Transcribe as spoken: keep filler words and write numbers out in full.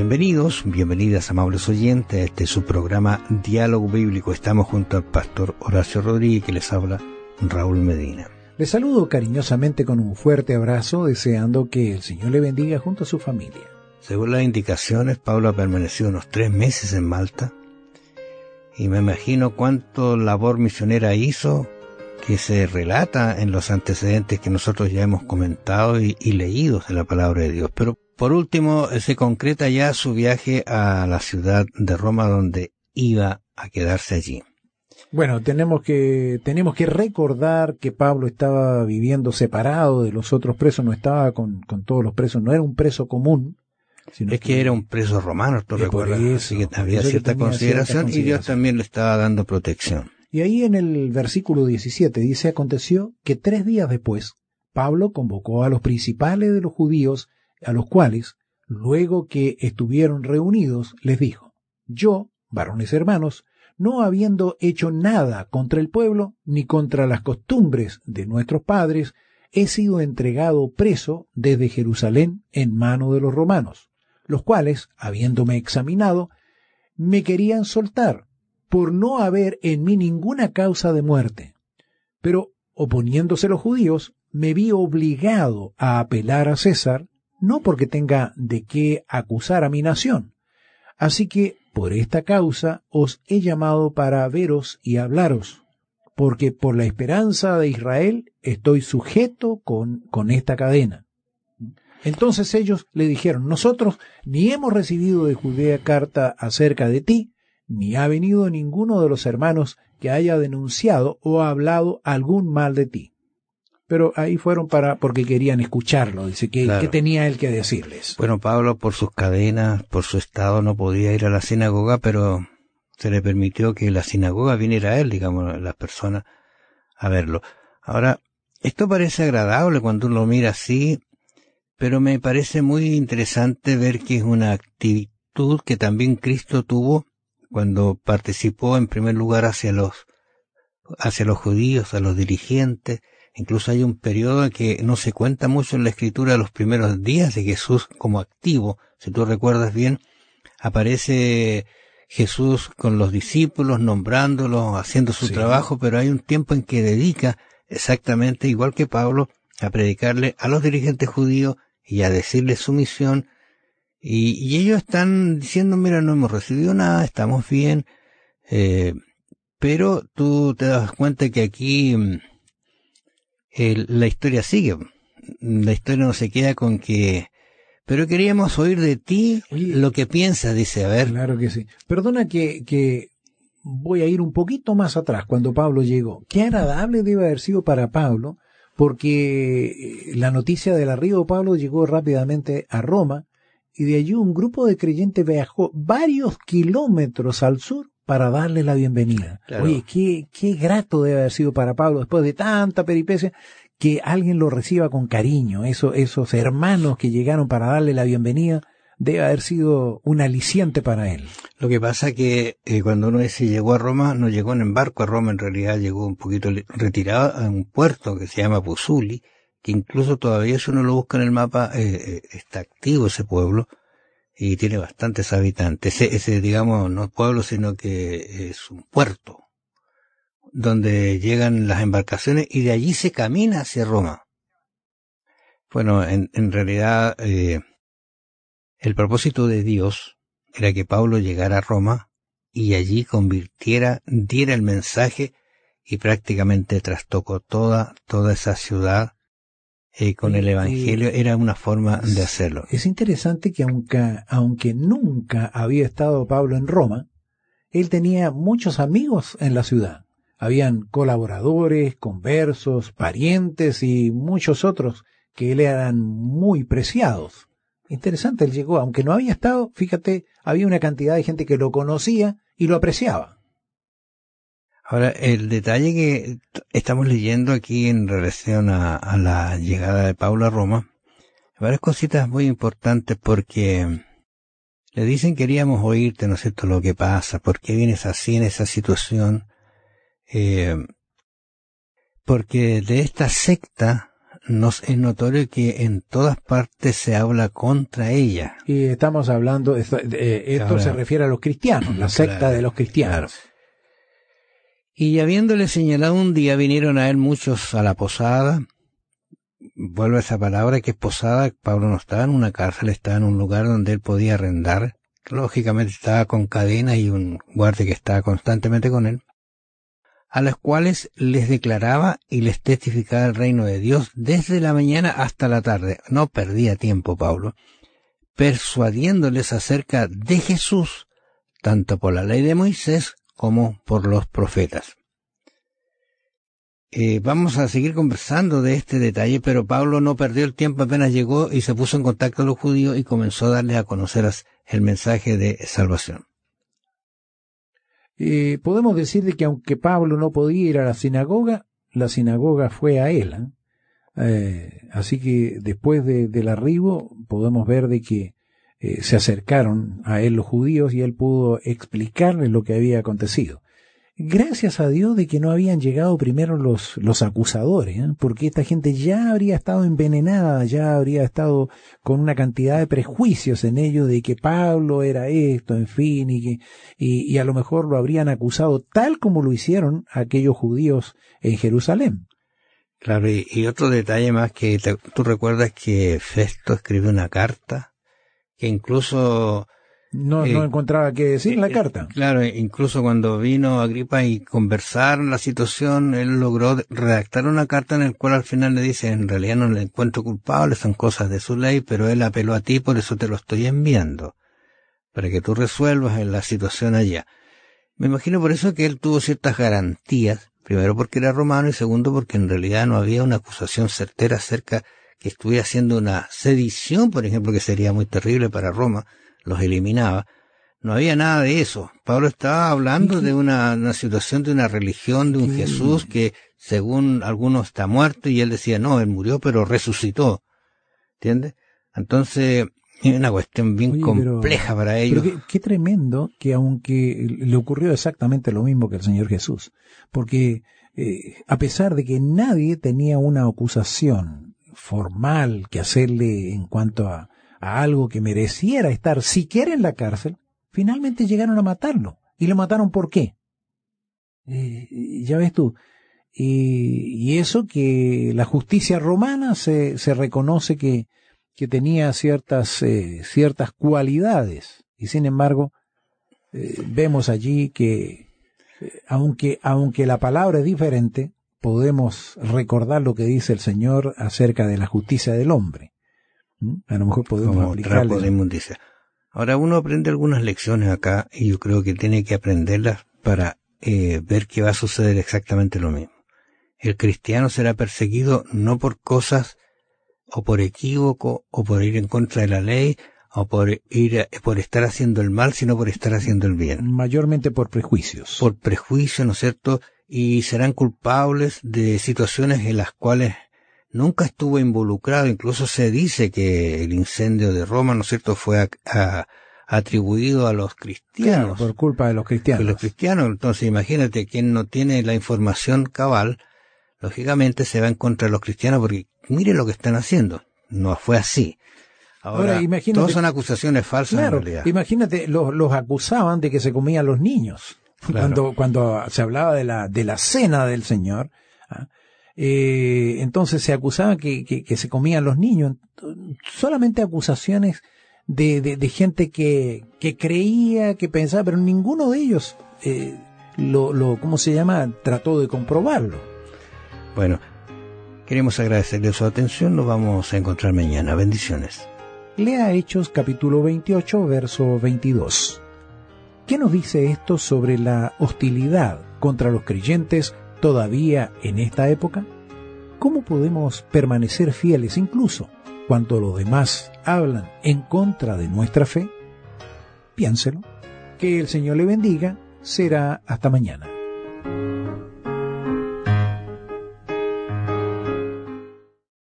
Bienvenidos, bienvenidas amables oyentes a este su programa Diálogo Bíblico. Estamos junto al pastor Horacio Rodríguez, que les habla Raúl Medina. Les saludo cariñosamente con un fuerte abrazo, deseando que el Señor le bendiga junto a su familia. Según las indicaciones, Pablo ha permanecido unos tres meses en Malta, y me imagino cuánto labor misionera hizo, que se relata en los antecedentes que nosotros ya hemos comentado y, y leído de la palabra de Dios. Pero por último, se concreta ya su viaje a la ciudad de Roma, donde iba a quedarse allí. Bueno, tenemos que tenemos que recordar que Pablo estaba viviendo separado de los otros presos, no estaba con, con todos los presos, no era un preso común. Sino es que, que era un preso romano, tú recuerdas, eso, así que había cierta consideración, cierta consideración y Dios también le estaba dando protección. Y ahí en el versículo diecisiete dice: aconteció que tres días después Pablo convocó a los principales de los judíos, a los cuales, luego que estuvieron reunidos, les dijo: yo, varones hermanos, no habiendo hecho nada contra el pueblo, ni contra las costumbres de nuestros padres, he sido entregado preso desde Jerusalén en mano de los romanos, los cuales, habiéndome examinado, me querían soltar, por no haber en mí ninguna causa de muerte. Pero, oponiéndose los judíos, me vi obligado a apelar a César, no porque tenga de qué acusar a mi nación. Así que, por esta causa, os he llamado para veros y hablaros, porque por la esperanza de Israel estoy sujeto con, con esta cadena. Entonces ellos le dijeron: nosotros ni hemos recibido de Judea carta acerca de ti, ni ha venido ninguno de los hermanos que haya denunciado o hablado algún mal de ti. Pero ahí fueron para porque querían escucharlo. Dice que, claro. ¿Qué tenía él que decirles? Bueno, Pablo, por sus cadenas, por su estado, no podía ir a la sinagoga, pero se le permitió que la sinagoga viniera a él, digamos, las personas, a verlo. Ahora, esto parece agradable cuando uno lo mira así, pero me parece muy interesante ver que es una actitud que también Cristo tuvo cuando participó en primer lugar hacia los, hacia los judíos, a los dirigentes. Incluso hay un periodo en que no se cuenta mucho en la escritura de los primeros días de Jesús como activo. Si tú recuerdas bien, aparece Jesús con los discípulos, nombrándolos, haciendo su sí. trabajo, pero hay un tiempo en que dedica exactamente igual que Pablo a predicarle a los dirigentes judíos y a decirles su misión. Y, y ellos están diciendo: mira, no hemos recibido nada, estamos bien, eh, pero tú te das cuenta que aquí eh, la historia sigue. La historia no se queda con que, pero queríamos oír de ti Oye, lo que piensas, dice, a ver. Claro que sí. Perdona que, que voy a ir un poquito más atrás, cuando Pablo llegó. Qué agradable debe haber sido para Pablo, porque la noticia del arribo de Pablo llegó rápidamente a Roma, y de allí un grupo de creyentes viajó varios kilómetros al sur para darle la bienvenida. Claro. Oye, qué, qué grato debe haber sido para Pablo, después de tanta peripecia, que alguien lo reciba con cariño. Eso, esos hermanos que llegaron para darle la bienvenida, debe haber sido un aliciente para él. Lo que pasa que eh, cuando uno dice llegó a Roma, no llegó en barco a Roma, en realidad llegó un poquito retirado a un puerto que se llama Pusuli, que incluso todavía si uno lo busca en el mapa, eh, está activo ese pueblo y tiene bastantes habitantes. Ese, ese, digamos, no es pueblo, sino que es un puerto donde llegan las embarcaciones y de allí se camina hacia Roma. Bueno, en, en realidad, eh, el propósito de Dios era que Pablo llegara a Roma y allí convirtiera, diera el mensaje y prácticamente trastocó toda, toda esa ciudad. Eh, con el Evangelio era una forma de hacerlo. Es interesante que aunque, aunque nunca había estado Pablo en Roma, él tenía muchos amigos en la ciudad. Habían colaboradores, conversos, parientes y muchos otros que le eran muy preciados. Interesante, él llegó, aunque no había estado, fíjate, había una cantidad de gente que lo conocía y lo apreciaba. Ahora, el detalle que estamos leyendo aquí en relación a, a la llegada de Pablo a Roma, varias cositas muy importantes, porque le dicen: queríamos oírte, ¿no es cierto?, lo que pasa, ¿por qué vienes así en esa situación? Eh, porque de esta secta nos es notorio que en todas partes se habla contra ella. Y estamos hablando, esto, eh, esto Ahora, se refiere a los cristianos, la secta claro, de los cristianos. Claro. Y habiéndole señalado un día, vinieron a él muchos a la posada. Vuelve esa palabra que es posada. Pablo no estaba en una cárcel, estaba en un lugar donde él podía arrendar. Lógicamente estaba con cadenas y un guardia que estaba constantemente con él, a los cuales les declaraba y les testificaba el reino de Dios desde la mañana hasta la tarde. No perdía tiempo Pablo, persuadiéndoles acerca de Jesús, tanto por la ley de Moisés como por los profetas. Eh, vamos a seguir conversando de este detalle, pero Pablo no perdió el tiempo, apenas llegó y se puso en contacto con los judíos y comenzó a darles a conocer el mensaje de salvación. Eh, podemos decir de que aunque Pablo no podía ir a la sinagoga, la sinagoga fue a él. ¿eh? Eh, así que después de, del arribo podemos ver de que eh, se acercaron a él los judíos y él pudo explicarles lo que había acontecido. Gracias a Dios de que no habían llegado primero los, los acusadores, ¿eh? Porque esta gente ya habría estado envenenada, ya habría estado con una cantidad de prejuicios en ellos de que Pablo era esto, en fin, y que y, y a lo mejor lo habrían acusado tal como lo hicieron aquellos judíos en Jerusalén. Claro, y, y otro detalle más que te, tú recuerdas que Festo escribió una carta que incluso No, eh, no encontraba qué decir en la eh, carta. Claro, incluso cuando vino Agripa y conversaron la situación, él logró redactar una carta en la cual al final le dice, en realidad no le encuentro culpable, son cosas de su ley, pero él apeló a ti, por eso te lo estoy enviando, para que tú resuelvas la situación allá. Me imagino por eso que él tuvo ciertas garantías, primero porque era romano y segundo porque en realidad no había una acusación certera acerca que estuviera haciendo una sedición, por ejemplo, que sería muy terrible para Roma, los eliminaba. No había nada de eso. Pablo estaba hablando de una, una situación de una religión, de un Jesús que según algunos está muerto y él decía, no, él murió pero resucitó. ¿Entiendes? Entonces, es una cuestión bien Oye, compleja pero, para ellos. Pero qué, qué tremendo que aunque le ocurrió exactamente lo mismo que el Señor Jesús, porque eh, a pesar de que nadie tenía una acusación formal que hacerle en cuanto a, a algo que mereciera estar siquiera en la cárcel, finalmente llegaron a matarlo. ¿Y lo mataron por qué? Eh, ya ves tú. Y, y eso que la justicia romana se, se reconoce que, que tenía ciertas, eh, ciertas cualidades. Y sin embargo, eh, vemos allí que, eh, aunque, aunque la palabra es diferente, podemos recordar lo que dice el Señor acerca de la justicia del hombre. ¿Mm? A lo mejor podemos Como aplicarle. trapo de inmundicia. Ahora uno aprende algunas lecciones acá y yo creo que tiene que aprenderlas para eh, ver que va a suceder exactamente lo mismo. El cristiano será perseguido no por cosas o por equívoco o por ir en contra de la ley o por ir por estar haciendo el mal, sino por estar haciendo el bien. Mayormente por prejuicios. Por prejuicios, ¿no es cierto? Y serán culpables de situaciones en las cuales nunca estuvo involucrado. Incluso se dice que el incendio de Roma, ¿no es cierto?, fue a, a, atribuido a los cristianos. Claro, por culpa de los cristianos. De los cristianos. Entonces imagínate, quien no tiene la información cabal, lógicamente se va en contra de los cristianos porque mire lo que están haciendo. No fue así. Ahora, Ahora imagínate, todas son acusaciones falsas, claro, en realidad. Imagínate, los, los acusaban de que se comían los niños. Claro. Cuando, cuando se hablaba de la, de la cena del Señor, ¿ah? eh, entonces se acusaban que, que, que se comían los niños. Solamente acusaciones de, de, de gente que, que creía, que pensaba, pero ninguno de ellos, eh, lo, lo, ¿cómo se llama?, trató de comprobarlo. Bueno, queremos agradecerle su atención. Nos vamos a encontrar mañana. Bendiciones. Lea Hechos capítulo veintiocho, verso veintidós. ¿Qué nos dice esto sobre la hostilidad contra los creyentes todavía en esta época? ¿Cómo podemos permanecer fieles incluso cuando los demás hablan en contra de nuestra fe? Piénselo. Que el Señor le bendiga. Será hasta mañana.